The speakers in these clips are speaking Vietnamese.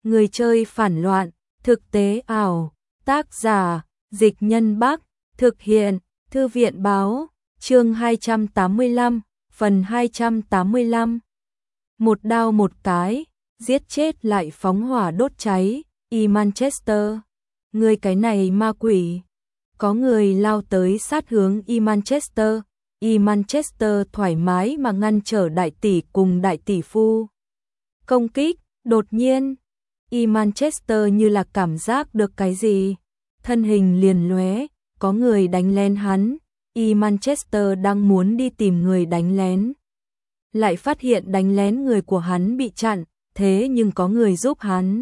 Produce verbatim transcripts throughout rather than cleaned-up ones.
Người chơi phản loạn, thực tế ảo, tác giả, Dịch Nhân Bắc, thực hiện, Thư viện Báo, chương hai trăm tám mươi lăm, phần hai trăm tám mươi lăm. Một đao một cái, giết chết lại phóng hỏa đốt cháy, y Manchester. Người cái này ma quỷ. Có người lao tới sát hướng y Manchester, y Manchester thoải mái mà ngăn trở đại tỷ cùng đại tỷ phu. Công kích, đột nhiên, y Manchester như là cảm giác được cái gì, thân hình liền lóe, có người đánh lén hắn, y Manchester đang muốn đi tìm người đánh lén. Lại phát hiện đánh lén người của hắn bị chặn, thế nhưng có người giúp hắn.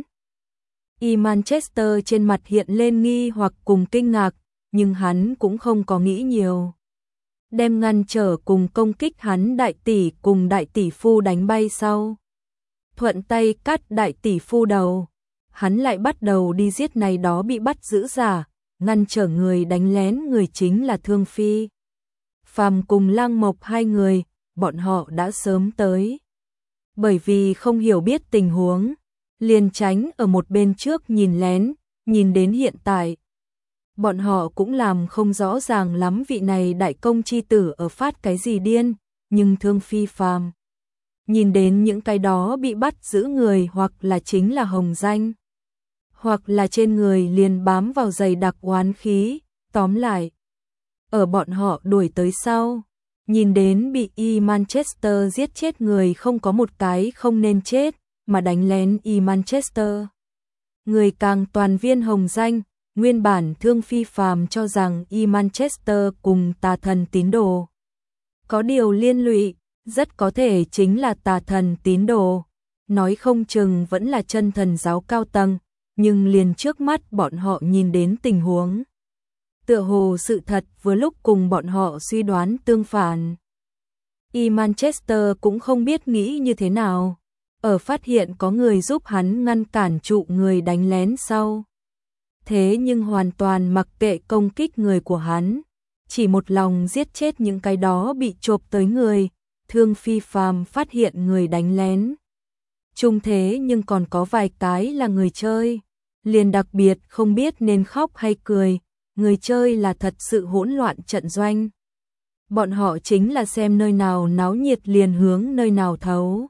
Y Manchester trên mặt hiện lên nghi hoặc cùng kinh ngạc, nhưng hắn cũng không có nghĩ nhiều. Đem ngăn trở cùng công kích hắn đại tỷ cùng đại tỷ phu đánh bay sau. Thuận tay cắt đại tỷ phu đầu. Hắn lại bắt đầu đi giết này đó bị bắt giữ giả, ngăn trở người đánh lén người chính là Thương Phi. Phàm cùng Lăng Mộc hai người, bọn họ đã sớm tới. Bởi vì không hiểu biết tình huống, liền tránh ở một bên trước nhìn lén, nhìn đến hiện tại. Bọn họ cũng làm không rõ ràng lắm vị này đại công chi tử ở phát cái gì điên, nhưng Thương Phi phàm. Nhìn đến những cái đó bị bắt giữ người hoặc là chính là hồng danh, hoặc là trên người liền bám vào dày đặc oán khí, tóm lại. Ở bọn họ đuổi tới sau, nhìn đến bị y Manchester giết chết người không có một cái không nên chết, mà đánh lén y Manchester. Người càng toàn viên hồng danh, nguyên bản Thương Phi phàm cho rằng y Manchester cùng tà thần tín đồ. Có điều liên lụy, rất có thể chính là tà thần tín đồ, nói không chừng vẫn là chân thần giáo cao tầng, nhưng liền trước mắt bọn họ nhìn đến tình huống. Tựa hồ sự thật vừa lúc cùng bọn họ suy đoán tương phản. Y Manchester cũng không biết nghĩ như thế nào, ở phát hiện có người giúp hắn ngăn cản trụ người đánh lén sau. Thế nhưng hoàn toàn mặc kệ công kích người của hắn, chỉ một lòng giết chết những cái đó bị chộp tới người. Thương Phi phàm phát hiện người đánh lén. Trung thế nhưng còn có vài cái là người chơi, liền đặc biệt không biết nên khóc hay cười, người chơi là thật sự hỗn loạn trận doanh. Bọn họ chính là xem nơi nào náo nhiệt liền hướng nơi nào thấu.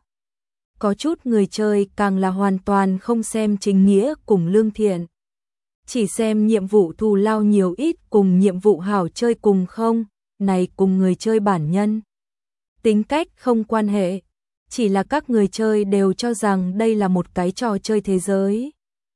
Có chút người chơi càng là hoàn toàn không xem chính nghĩa cùng lương thiện. Chỉ xem nhiệm vụ thù lao nhiều ít cùng nhiệm vụ hảo chơi cùng không, này cùng người chơi bản nhân. Tính cách không quan hệ, chỉ là các người chơi đều cho rằng đây là một cái trò chơi thế giới.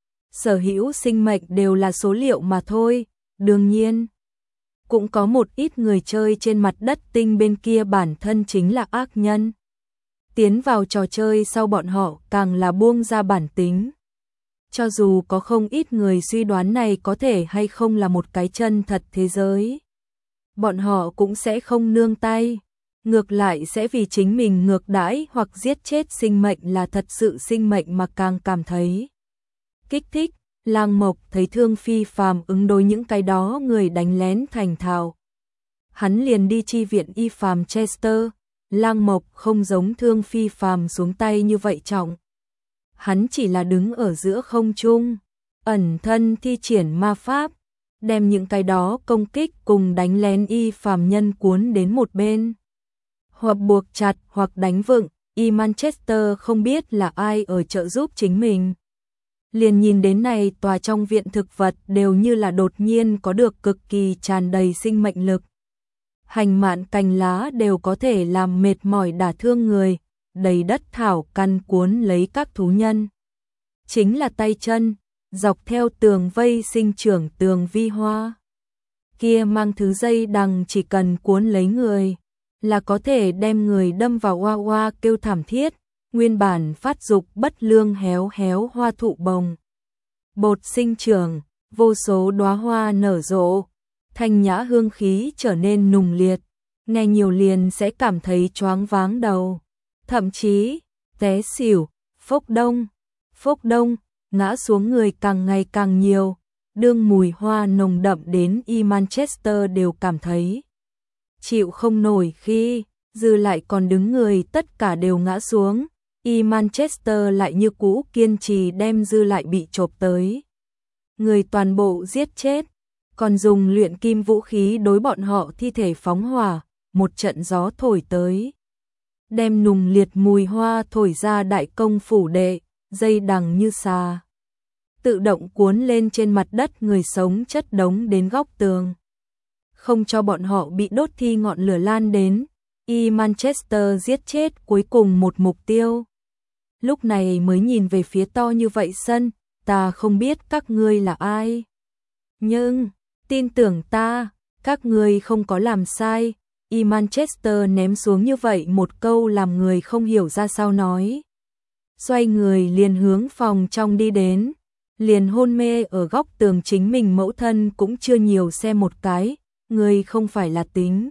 Sở hữu sinh mệnh đều là số liệu mà thôi, đương nhiên. Cũng có một ít người chơi trên mặt đất tinh bên kia bản thân chính là ác nhân. Tiến vào trò chơi sau bọn họ càng là buông ra bản tính. Cho dù có không ít người suy đoán này có thể hay không là một cái chân thật thế giới, bọn họ cũng sẽ không nương tay. Ngược lại sẽ vì chính mình ngược đãi hoặc giết chết sinh mệnh là thật sự sinh mệnh mà càng cảm thấy kích thích. Lăng Mộc thấy Thương Phi phàm ứng đối những cái đó người đánh lén thành thạo, hắn liền đi chi viện y phàm Chester. Lăng Mộc không giống Thương Phi phàm xuống tay như vậy trọng, hắn chỉ là đứng ở giữa không trung, ẩn thân thi triển ma pháp, đem những cái đó công kích cùng đánh lén y phàm nhân cuốn đến một bên. Hoặc buộc chặt hoặc đánh vựng, y Manchester không biết là ai ở trợ giúp chính mình. Liền nhìn đến này tòa trong viện thực vật đều như là đột nhiên có được cực kỳ tràn đầy sinh mệnh lực. Hành mạn cành lá đều có thể làm mệt mỏi đả thương người, đầy đất thảo căn cuốn lấy các thú nhân. Chính là tay chân, dọc theo tường vây sinh trưởng tường vi hoa. Kia mang thứ dây đằng chỉ cần cuốn lấy người, là có thể đem người đâm vào oa oa kêu thảm thiết, nguyên bản phát dục bất lương héo héo hoa thụ bồng. Bột sinh trưởng, vô số đóa hoa nở rộ, thanh nhã hương khí trở nên nùng liệt, nghe nhiều liền sẽ cảm thấy choáng váng đầu, thậm chí té xỉu. Phốc đông, phốc đông, ngã xuống người càng ngày càng nhiều, đương mùi hoa nồng đậm đến y Manchester đều cảm thấy chịu không nổi khi dư lại còn đứng người tất cả đều ngã xuống. Y Manchester lại như cũ kiên trì đem dư lại bị chộp tới. Người toàn bộ giết chết, còn dùng luyện kim vũ khí đối bọn họ thi thể phóng hỏa, một trận gió thổi tới. Đem nùng liệt mùi hoa thổi ra đại công phủ đệ, dây đằng như xà. Tự động cuốn lên trên mặt đất người sống chất đống đến góc tường. Không cho bọn họ bị đốt thi ngọn lửa lan đến, Y Manchester giết chết cuối cùng một mục tiêu. Lúc này mới nhìn về phía to như vậy sân, ta không biết các ngươi là ai. Nhưng, tin tưởng ta, các ngươi không có làm sai. Y Manchester ném xuống như vậy một câu làm người không hiểu ra sao nói. Xoay người liền hướng phòng trong đi đến, liền hôn mê ở góc tường chính mình mẫu thân cũng chưa nhiều xem một cái, người không phải là tính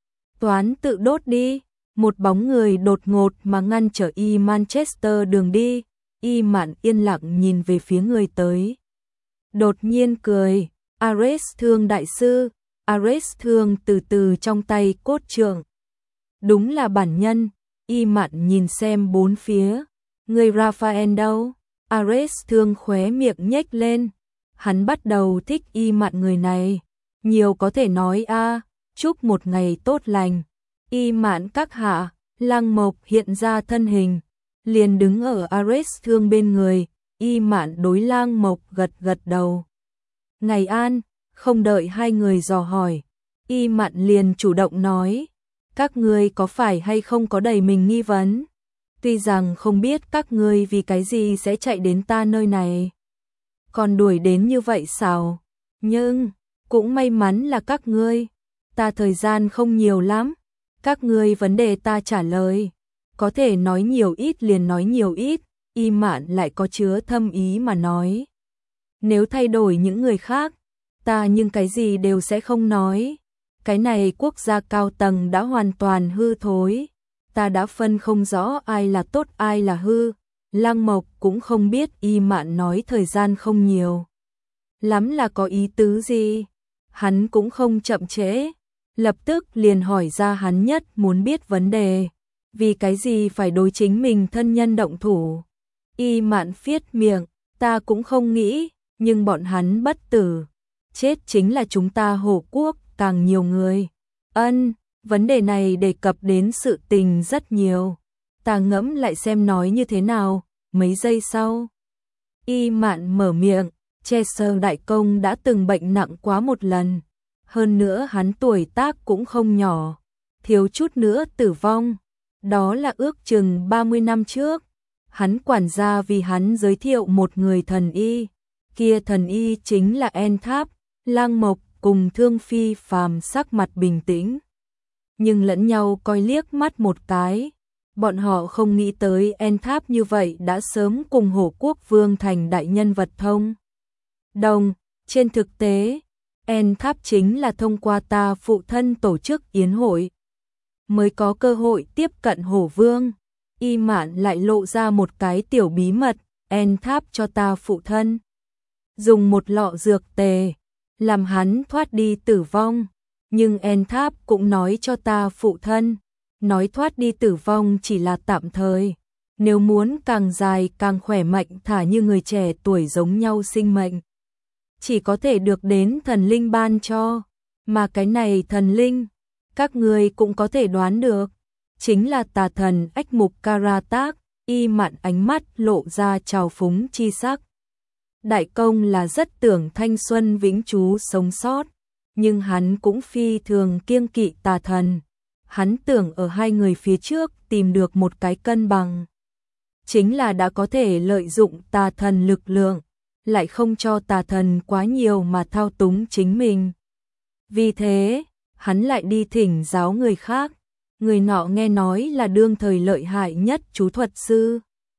toán tự đốt đi. Một bóng người đột ngột mà ngăn trở Y Manchester đường đi, Y Mạn yên lặng nhìn về phía người tới. Đột nhiên cười, Ares Thương đại sư, Ares Thương từ từ trong tay cốt trượng. Đúng là bản nhân, Y Mạn nhìn xem bốn phía, người Raphael đâu? Ares Thương khóe miệng nhếch lên, hắn bắt đầu thích Y Mạn người này, nhiều có thể nói a, chúc một ngày tốt lành. Y Mạn các hạ, Lăng Mộc hiện ra thân hình, liền đứng ở Ares Thương bên người, Y Mạn đối Lăng Mộc gật gật đầu. Ngày an, không đợi hai người dò hỏi, Y Mạn liền chủ động nói, các ngươi có phải hay không có đầy mình nghi vấn? Tuy rằng không biết các ngươi vì cái gì sẽ chạy đến ta nơi này, còn đuổi đến như vậy sao? Nhưng, cũng may mắn là các ngươi, ta thời gian không nhiều lắm. Các ngươi vấn đề ta trả lời, có thể nói nhiều ít liền nói nhiều ít, Y Mạn lại có chứa thâm ý mà nói. Nếu thay đổi những người khác, ta nhưng cái gì đều sẽ không nói. Cái này quốc gia cao tầng đã hoàn toàn hư thối, ta đã phân không rõ ai là tốt ai là hư. Lăng Mộc cũng không biết Y Mạn nói thời gian không nhiều lắm là có ý tứ gì, hắn cũng không chậm trễ. Lập tức liền hỏi ra hắn nhất muốn biết vấn đề, vì cái gì phải đối chính mình thân nhân động thủ. Y Mạn phiết miệng, ta cũng không nghĩ, nhưng bọn hắn bất tử, chết chính là chúng ta Hổ Quốc càng nhiều người. Ân, vấn đề này đề cập đến sự tình rất nhiều, ta ngẫm lại xem nói như thế nào. Mấy giây sau, Y Mạn mở miệng, Chester đại công đã từng bệnh nặng quá một lần. Hơn nữa hắn tuổi tác cũng không nhỏ, thiếu chút nữa tử vong. Đó là ước chừng ba mươi năm trước. Hắn quản gia vì hắn giới thiệu một người thần y. Kia thần y chính là En Tháp. Lăng Mộc cùng Thương Phi Phàm sắc mặt bình tĩnh, nhưng lẫn nhau coi liếc mắt một cái. Bọn họ không nghĩ tới En Tháp như vậy đã sớm cùng Hổ Quốc Vương thành đại nhân vật thông đồng. Trên thực tế, En Tháp chính là thông qua ta phụ thân tổ chức yến hội mới có cơ hội tiếp cận Hổ Vương. Y Mạn lại lộ ra một cái tiểu bí mật, En Tháp cho ta phụ thân dùng một lọ dược tề, làm hắn thoát đi tử vong. Nhưng En Tháp cũng nói cho ta phụ thân, nói thoát đi tử vong chỉ là tạm thời, nếu muốn càng dài càng khỏe mạnh thả như người trẻ tuổi giống nhau sinh mệnh, chỉ có thể được đến thần linh ban cho. Mà cái này thần linh, các người cũng có thể đoán được, chính là tà thần Ách Mục Karatak. Y Mạn ánh mắt lộ ra trào phúng chi sắc. Đại công là rất tưởng thanh xuân vĩnh trú sống sót, nhưng hắn cũng phi thường kiêng kỵ tà thần. Hắn tưởng ở hai người phía trước tìm được một cái cân bằng, chính là đã có thể lợi dụng tà thần lực lượng, lại không cho tà thần quá nhiều mà thao túng chính mình. Vì thế, hắn lại đi thỉnh giáo người khác. Người nọ nghe nói là đương thời lợi hại nhất chú thuật sư,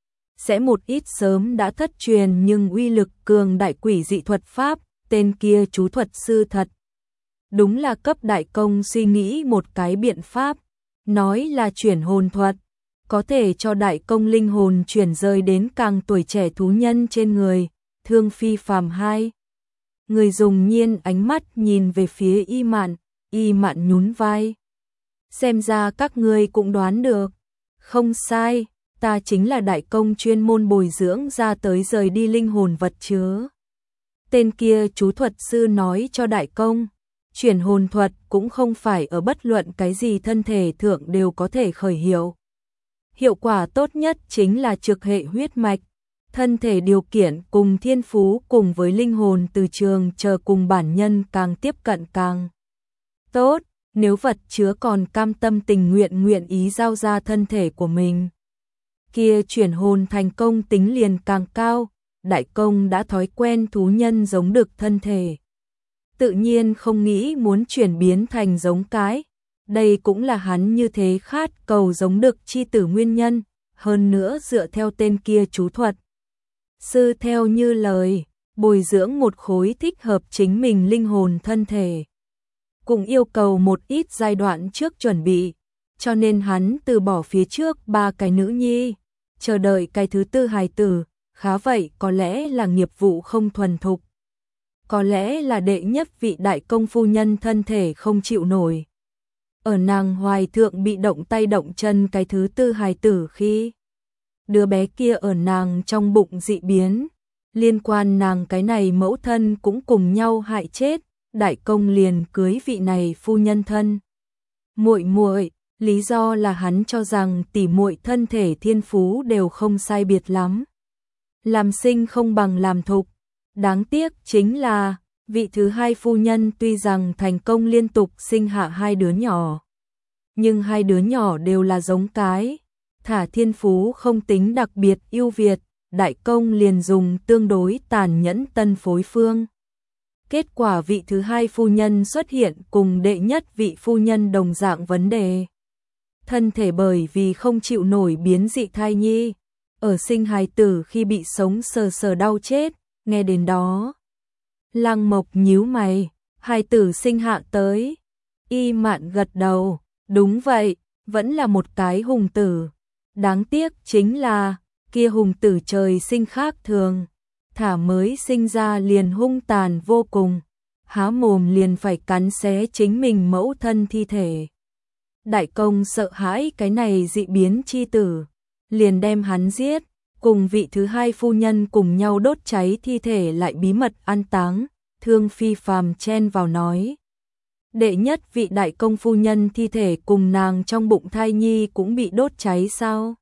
sẽ một ít sớm đã thất truyền nhưng uy lực cường đại quỷ dị thuật pháp. Tên kia chú thuật sư thật đúng là cấp đại công suy nghĩ một cái biện pháp, nói là chuyển hồn thuật, có thể cho đại công linh hồn chuyển rời đến càng tuổi trẻ thú nhân trên người. Thương Phi Phàm hai người dùng nhiên ánh mắt nhìn về phía Y Mạn. Y Mạn nhún vai, xem ra các ngươi cũng đoán được. Không sai, ta chính là đại công chuyên môn bồi dưỡng ra tới rời đi linh hồn vật chứa. Tên kia chú thuật sư nói cho đại công, chuyển hồn thuật cũng không phải ở bất luận cái gì thân thể thượng đều có thể khởi hiệu. Hiệu quả tốt nhất chính là trực hệ huyết mạch, thân thể điều kiện cùng thiên phú cùng với linh hồn từ trường chờ cùng bản nhân càng tiếp cận càng tốt, nếu vật chứa còn cam tâm tình nguyện nguyện ý giao ra thân thể của mình. Kia chuyển hồn thành công tính liền càng cao, đại công đã thói quen thú nhân giống đực thân thể. Tự nhiên không nghĩ muốn chuyển biến thành giống cái, đây cũng là hắn như thế khát cầu giống đực chi tử nguyên nhân, hơn nữa dựa theo tên kia chú thuật. Sư theo như lời, bồi dưỡng một khối thích hợp chính mình linh hồn thân thể. Cũng yêu cầu một ít giai đoạn trước chuẩn bị, cho nên hắn từ bỏ phía trước ba cái nữ nhi, chờ đợi cái thứ tư hài tử, khá vậy có lẽ là nghiệp vụ không thuần thục. Có lẽ là đệ nhất vị đại công phu nhân thân thể không chịu nổi. Ở nàng hoài thượng bị động tay động chân cái thứ tư hài tử khi đứa bé kia ở nàng trong bụng dị biến, liên quan nàng cái này mẫu thân cũng cùng nhau hại chết, đại công liền cưới vị này phu nhân thân. Muội muội, lý do là hắn cho rằng tỷ muội thân thể thiên phú đều không sai biệt lắm. Làm sinh không bằng làm thục, đáng tiếc chính là vị thứ hai phu nhân tuy rằng thành công liên tục sinh hạ hai đứa nhỏ, nhưng hai đứa nhỏ đều là giống cái, thả thiên phú không tính đặc biệt ưu việt, đại công liền dùng tương đối tàn nhẫn tân phối phương. Kết quả vị thứ hai phu nhân xuất hiện cùng đệ nhất vị phu nhân đồng dạng vấn đề. Thân thể bởi vì không chịu nổi biến dị thai nhi, ở sinh hài tử khi bị sống sờ sờ đau chết, nghe đến đó. Lăng Mộc nhíu mày, hài tử sinh hạ tới. Y Mạn gật đầu, đúng vậy, vẫn là một cái hùng tử. Đáng tiếc chính là, kia hùng tử trời sinh khác thường, thả mới sinh ra liền hung tàn vô cùng, há mồm liền phải cắn xé chính mình mẫu thân thi thể. Đại công sợ hãi cái này dị biến chi tử, liền đem hắn giết, cùng vị thứ hai phu nhân cùng nhau đốt cháy thi thể lại bí mật an táng. Thương Phi Phàm chen vào nói, đệ nhất vị đại công phu nhân thi thể cùng nàng trong bụng thai nhi cũng bị đốt cháy sao?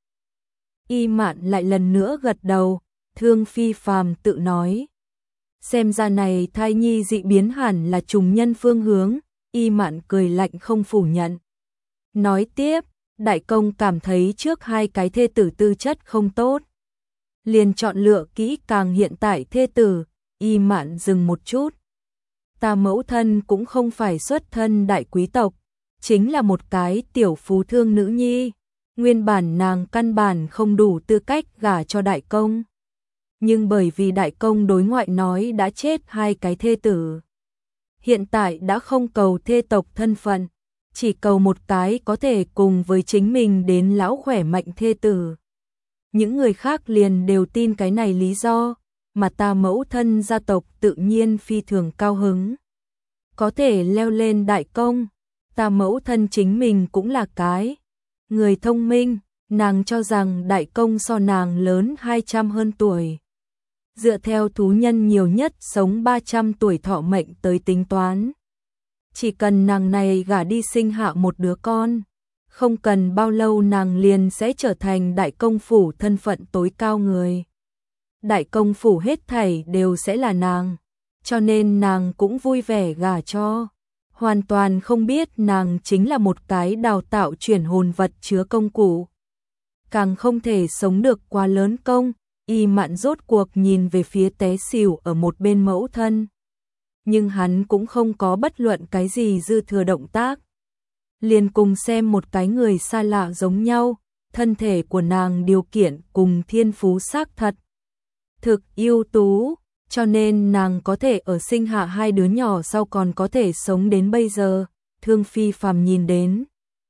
Y Mạn lại lần nữa gật đầu. Thương Phi Phàm tự nói, xem ra này thai nhi dị biến hẳn là trùng nhân phương hướng. Y Mạn cười lạnh không phủ nhận. Nói tiếp, đại công cảm thấy trước hai cái thê tử tư chất không tốt, liền chọn lựa kỹ càng hiện tại thê tử. Y Mạn dừng một chút. Ta mẫu thân cũng không phải xuất thân đại quý tộc, chính là một cái tiểu phú thương nữ nhi. Nguyên bản nàng căn bản không đủ tư cách gả cho đại công. Nhưng bởi vì đại công đối ngoại nói đã chết hai cái thê tử, hiện tại đã không cầu thê tộc thân phận, chỉ cầu một cái có thể cùng với chính mình đến lão khỏe mạnh thê tử. Những người khác liền đều tin cái này lý do, mà ta mẫu thân gia tộc tự nhiên phi thường cao hứng. Có thể leo lên đại công, ta mẫu thân chính mình cũng là cái người thông minh, nàng cho rằng đại công so nàng lớn hai trăm hơn tuổi. Dựa theo thú nhân nhiều nhất sống ba trăm tuổi thọ mệnh tới tính toán, chỉ cần nàng này gả đi sinh hạ một đứa con, không cần bao lâu nàng liền sẽ trở thành đại công phủ thân phận tối cao người. Đại công phủ hết thảy đều sẽ là nàng, cho nên nàng cũng vui vẻ gả cho. Hoàn toàn không biết nàng chính là một cái đào tạo chuyển hồn vật chứa công cụ. Càng không thể sống được quá lớn công. Y Mạn rốt cuộc nhìn về phía té xỉu ở một bên mẫu thân. Nhưng hắn cũng không có bất luận cái gì dư thừa động tác. Liền cùng xem một cái người xa lạ giống nhau, thân thể của nàng điều kiện cùng thiên phú xác thật. Thực ưu tú, cho nên nàng có thể ở sinh hạ hai đứa nhỏ sau còn có thể sống đến bây giờ. Thương Phi Phàm nhìn đến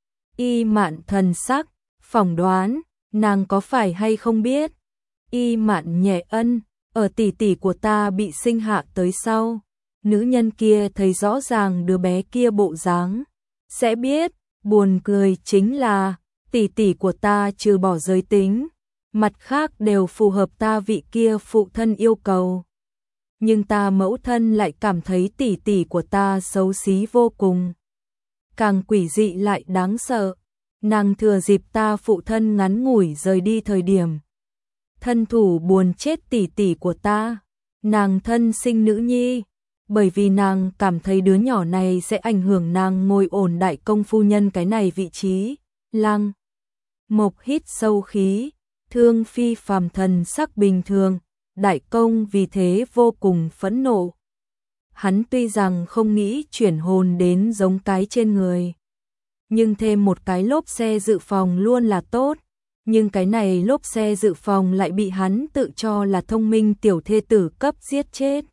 Y Mạn thần sắc, phỏng đoán, nàng có phải hay không biết. Y Mạn nhẹ ân, ở tỷ tỷ của ta bị sinh hạ tới sau, nữ nhân kia thấy rõ ràng đứa bé kia bộ dáng, sẽ biết. Buồn cười chính là tỷ tỷ của ta trừ bỏ giới tính, mặt khác đều phù hợp ta vị kia phụ thân yêu cầu. Nhưng ta mẫu thân lại cảm thấy tỷ tỷ của ta xấu xí vô cùng. Càng quỷ dị lại đáng sợ, nàng thừa dịp ta phụ thân ngắn ngủi rời đi thời điểm. Thân thủ buồn chết tỷ tỷ của ta, nàng thân sinh nữ nhi, bởi vì nàng cảm thấy đứa nhỏ này sẽ ảnh hưởng nàng ngồi ổn đại công phu nhân cái này vị trí. Lăng Mộc hít sâu khí, Thương Phi phàm thần sắc bình thường, đại công vì thế vô cùng phẫn nộ. Hắn tuy rằng không nghĩ chuyển hồn đến giống cái trên người, nhưng thêm một cái lốp xe dự phòng luôn là tốt. Nhưng cái này lốp xe dự phòng lại bị hắn tự cho là thông minh tiểu thê tử cấp giết chết.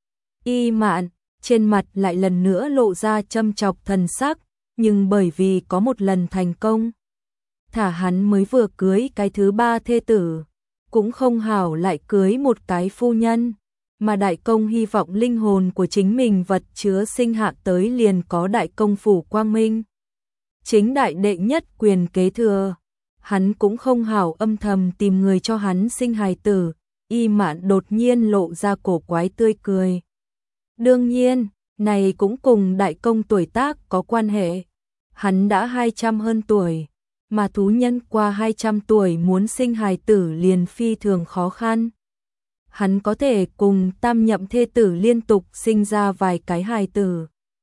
Y Mạn trên mặt lại lần nữa lộ ra châm chọc thần sắc, nhưng bởi vì có một lần thành công, thả hắn mới vừa cưới cái thứ ba thê tử, cũng không hảo lại cưới một cái phu nhân, mà đại công hy vọng linh hồn của chính mình vật chứa sinh hạ tới liền có đại công phủ quang minh, chính đại đệ nhất quyền kế thừa. Hắn cũng không hảo âm thầm tìm người cho hắn sinh hài tử. Y Mạn đột nhiên lộ ra cổ quái tươi cười. Đương nhiên, này cũng cùng đại công tuổi tác có quan hệ. Hắn đã hai trăm hơn tuổi, mà thú nhân qua hai trăm tuổi muốn sinh hài tử liền phi thường khó khăn. Hắn có thể cùng tam nhậm thê tử liên tục sinh ra vài cái hài tử,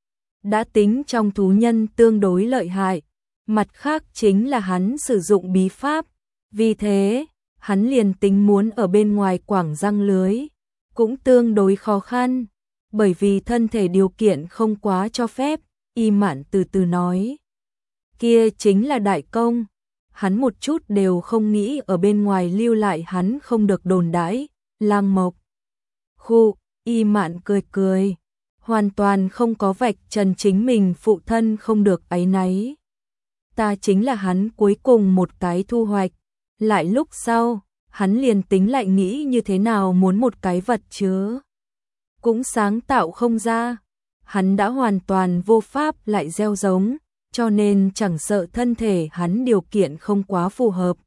đã tính trong thú nhân tương đối lợi hại. Mặt khác chính là hắn sử dụng bí pháp, vì thế, hắn liền tính muốn ở bên ngoài quảng răng lưới, cũng tương đối khó khăn, bởi vì thân thể điều kiện không quá cho phép. Y Mạn từ từ nói, kia chính là đại công, hắn một chút đều không nghĩ ở bên ngoài lưu lại hắn không được đồn đãi. Lăng Mộc khu, Y Mạn cười cười, hoàn toàn không có vạch trần chính mình phụ thân không được áy náy. Ta chính là hắn cuối cùng một cái thu hoạch. Lại lúc sau, hắn liền tính lại nghĩ như thế nào muốn một cái vật chứa, cũng sáng tạo không ra. Hắn đã hoàn toàn vô pháp lại gieo giống, cho nên chẳng sợ thân thể hắn điều kiện không quá phù hợp.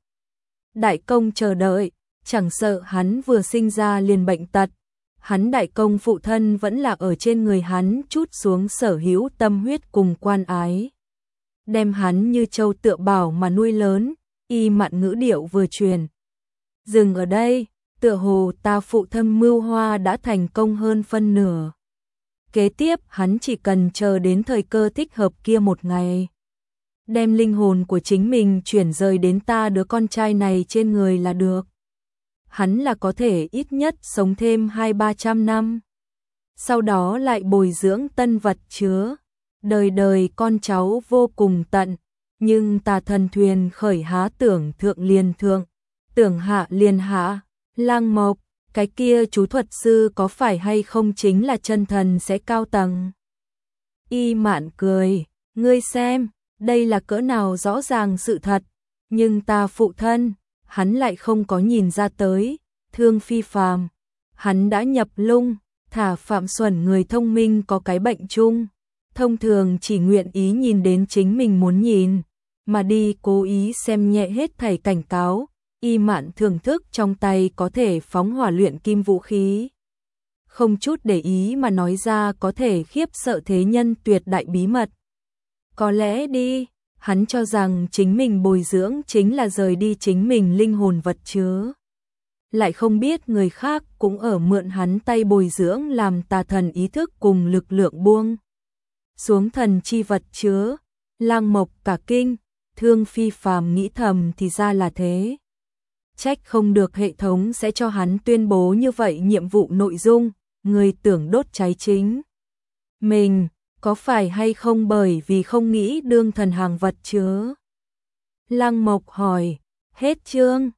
Đại công chờ đợi, chẳng sợ hắn vừa sinh ra liền bệnh tật. Hắn đại công phụ thân vẫn là ở trên người hắn chút xuống sở hữu tâm huyết cùng quan ái, đem hắn như châu tựa bảo mà nuôi lớn. Y Mạn ngữ điệu vừa truyền, dừng ở đây, tựa hồ ta phụ thân mưu hoa đã thành công hơn phân nửa. Kế tiếp hắn chỉ cần chờ đến thời cơ thích hợp kia một ngày, đem linh hồn của chính mình chuyển rời đến ta đứa con trai này trên người là được. Hắn là có thể ít nhất sống thêm hai ba trăm năm, sau đó lại bồi dưỡng tân vật chứa, đời đời con cháu vô cùng tận. Nhưng tà thần thuyền khởi há tưởng thượng liền thượng, tưởng hạ liền hạ. Lăng Mộc, cái kia chú thuật sư có phải hay không chính là chân thần sẽ cao tầng? Y Mạn cười, ngươi xem, đây là cỡ nào rõ ràng sự thật, nhưng ta phụ thân, hắn lại không có nhìn ra tới. Thương Phi phàm, hắn đã nhập lung, thả Phạm Xuẩn người thông minh có cái bệnh chung, thông thường chỉ nguyện ý nhìn đến chính mình muốn nhìn, mà đi cố ý xem nhẹ hết thảy cảnh cáo. Y Mạn thưởng thức trong tay có thể phóng hỏa luyện kim vũ khí, không chút để ý mà nói ra có thể khiếp sợ thế nhân tuyệt đại bí mật. Có lẽ đi, hắn cho rằng chính mình bồi dưỡng chính là rời đi chính mình linh hồn vật chứa, lại không biết người khác cũng ở mượn hắn tay bồi dưỡng làm tà thần ý thức cùng lực lượng buông xuống thần chi vật chứa. Lăng Mộc cả kinh, Thương Phi phàm nghĩ thầm thì ra là thế. Trách không được hệ thống sẽ cho hắn tuyên bố như vậy nhiệm vụ nội dung, người tưởng đốt cháy chính mình, có phải hay không bởi vì không nghĩ đương thần hàng vật chứa? Lăng Mộc hỏi, hết chương.